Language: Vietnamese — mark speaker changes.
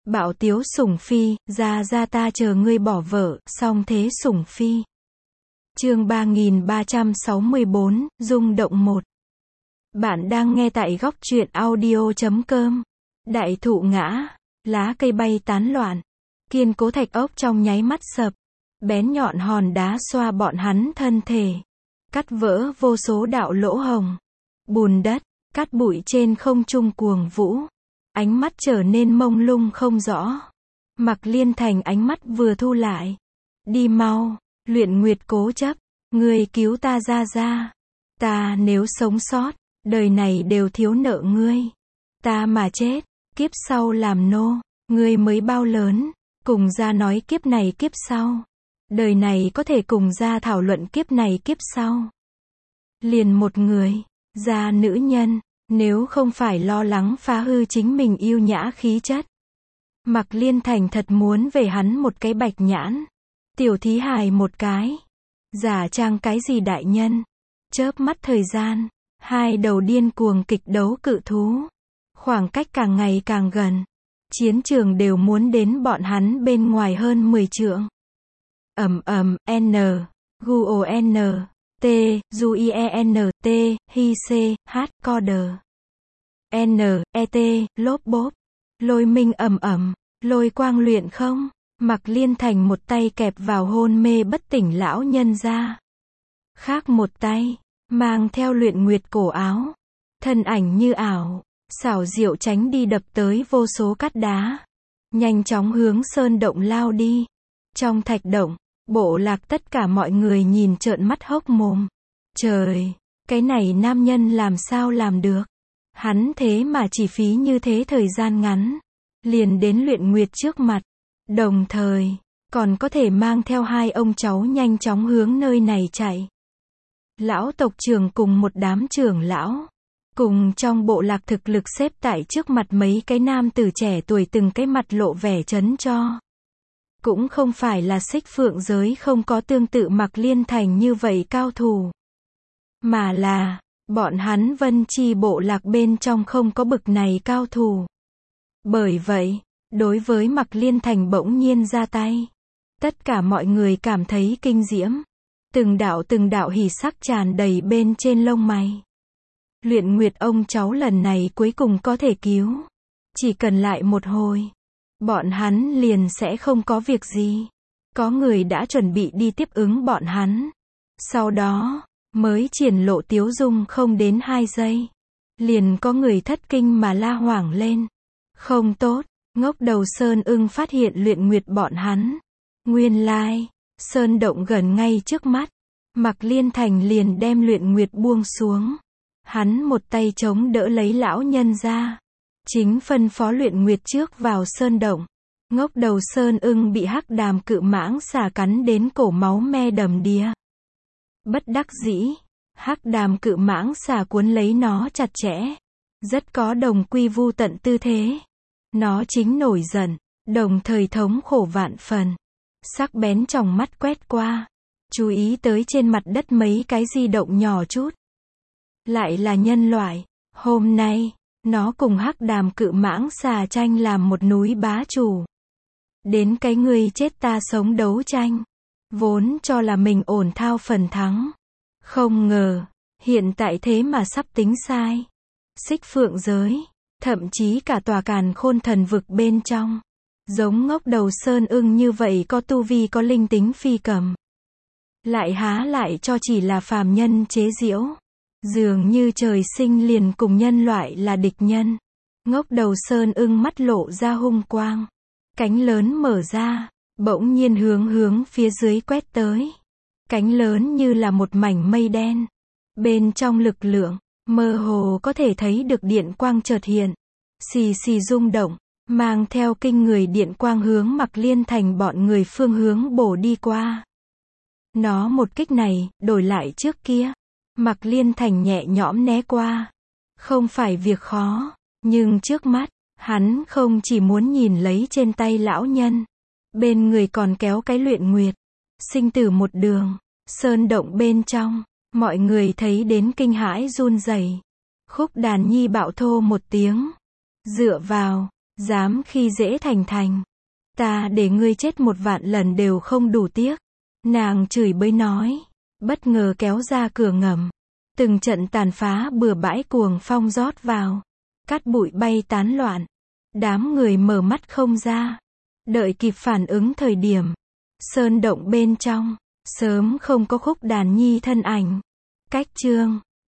Speaker 1: Bạo tiếu sủng phi, ra ta chờ ngươi bỏ vợ, song thế sủng phi. Chương 3364, rung động 1. Bạn đang nghe tại góc truyện audio.com. Đại thụ ngã, lá cây bay tán loạn, kiên cố thạch ốc trong nháy mắt sập, bén nhọn hòn đá xoa bọn hắn thân thể, cắt vỡ vô số đạo lỗ hồng, bùn đất, cát bụi trên không trung cuồng vũ. Ánh mắt trở nên mông lung không rõ. Mạc Liên Thành ánh mắt vừa thu lại. Đi mau, Luyện Nguyệt cố chấp, ngươi cứu ta ra. Ta nếu sống sót, đời này đều thiếu nợ ngươi. Ta mà chết, kiếp sau làm nô, ngươi mới bao lớn, cùng ra nói kiếp này kiếp sau. Đời này có thể cùng ra thảo luận kiếp này kiếp sau. Liền một người, ra nữ nhân. Nếu không phải lo lắng phá hư chính mình yêu nhã khí chất. Mạc Liên Thành thật muốn về hắn một cái bạch nhãn. Tiểu thí hài một cái. Giả trang cái gì đại nhân. Chớp mắt thời gian. Hai đầu điên cuồng kịch đấu cự thú. Khoảng cách càng ngày càng gần. Chiến trường đều muốn đến bọn hắn bên ngoài hơn 10 trượng. N. Guon. T, Juien T, Hi C, H, Coder. N, E T, lốp bốp. Lôi minh lôi quang luyện không. Mạc Liên Thành một tay kẹp vào hôn mê bất tỉnh lão nhân ra. Khác một tay, mang theo Luyện Nguyệt cổ áo. Thân ảnh như ảo, xảo diệu tránh đi đập tới vô số cát đá. Nhanh chóng hướng sơn động lao đi. Trong thạch động, bộ lạc tất cả mọi người nhìn trợn mắt hốc mồm. Trời, cái này nam nhân làm sao làm được? Hắn thế mà chỉ phí như thế thời gian ngắn, liền đến Luyện Nguyệt trước mặt. Đồng thời, còn có thể mang theo hai ông cháu nhanh chóng hướng nơi này chạy. Lão tộc trưởng cùng một đám trưởng lão, cùng trong bộ lạc thực lực xếp tại trước mặt mấy cái nam tử trẻ tuổi từng cái mặt lộ vẻ chấn cho. Cũng không phải là Xích Phượng giới không có tương tự Mạc Liên Thành như vậy cao thủ. Mà là, bọn hắn Vân Chi bộ lạc bên trong không có bực này cao thủ. Bởi vậy, đối với Mạc Liên Thành bỗng nhiên ra tay. Tất cả mọi người cảm thấy kinh diễm. Từng đạo hỉ sắc tràn đầy bên trên lông mày. Luyện Nguyệt ông cháu lần này cuối cùng có thể cứu. Chỉ cần lại một hồi. Bọn hắn liền sẽ không có việc gì. Có người đã chuẩn bị đi tiếp ứng bọn hắn. Sau đó, mới triển lộ tiếu dung không đến 2 giây. Liền có người thất kinh mà la hoảng lên. Không tốt, ngốc đầu Sơn Ưng phát hiện Luyện Nguyệt bọn hắn. Nguyên lai, sơn động gần ngay trước mắt. Mạc Liên Thành liền đem Luyện Nguyệt buông xuống. Hắn một tay chống đỡ lấy lão nhân ra. Chính phân phó Luyện Nguyệt trước vào sơn động. Ngốc đầu Sơn Ưng bị hắc đàm cự mãng xà cắn đến cổ máu me đầm đìa. Bất đắc dĩ, hắc đàm cự mãng xà cuốn lấy nó chặt chẽ. Rất có đồng quy vu tận tư thế. Nó chính nổi giận, đồng thời thống khổ vạn phần. Sắc bén trong mắt quét qua. Chú ý tới trên mặt đất mấy cái di động nhỏ chút. Lại là nhân loại. Hôm nay, nó cùng hắc đàm cự mãng xà tranh làm một núi bá chủ. Đến cái ngươi chết ta sống đấu tranh. Vốn cho là mình ổn thao phần thắng. Không ngờ, hiện tại thế mà sắp tính sai. Xích Phượng giới, thậm chí cả tòa Càn Khôn thần vực bên trong. Giống ngốc đầu Sơn Ưng như vậy có tu vi có linh tính phi cầm. Lại há lại cho chỉ là phàm nhân chế giễu. Dường như trời sinh liền cùng nhân loại là địch nhân. Ngốc đầu Sơn Ưng mắt lộ ra hung quang. Cánh lớn mở ra, bỗng nhiên hướng phía dưới quét tới. Cánh lớn như là một mảnh mây đen. Bên trong lực lượng, mơ hồ có thể thấy được điện quang chợt hiện. Xì xì rung động, mang theo kinh người điện quang hướng Mạc Liên Thành bọn người phương hướng bổ đi qua. Nó một kích này, đổi lại trước kia. Mạc Liên Thành nhẹ nhõm né qua. Không phải việc khó, nhưng trước mắt, hắn không chỉ muốn nhìn lấy trên tay lão nhân. Bên người còn kéo cái Luyện Nguyệt. Sinh tử một đường, sơn động bên trong, mọi người thấy đến kinh hãi run rẩy. Khúc Đàn Nhi bạo thô một tiếng. Dám khi dễ Thành Thành. Ta để ngươi chết 1.000.000 lần đều không đủ tiếc. Nàng chửi bới nói. Bất ngờ kéo ra cửa ngầm. Từng trận tàn phá bừa bãi cuồng phong rót vào. Cát bụi bay tán loạn. Đám người mở mắt không ra. Đợi kịp phản ứng thời điểm. Sơn động bên trong. Sớm không có Khúc Đàn Nhi thân ảnh. Cách chương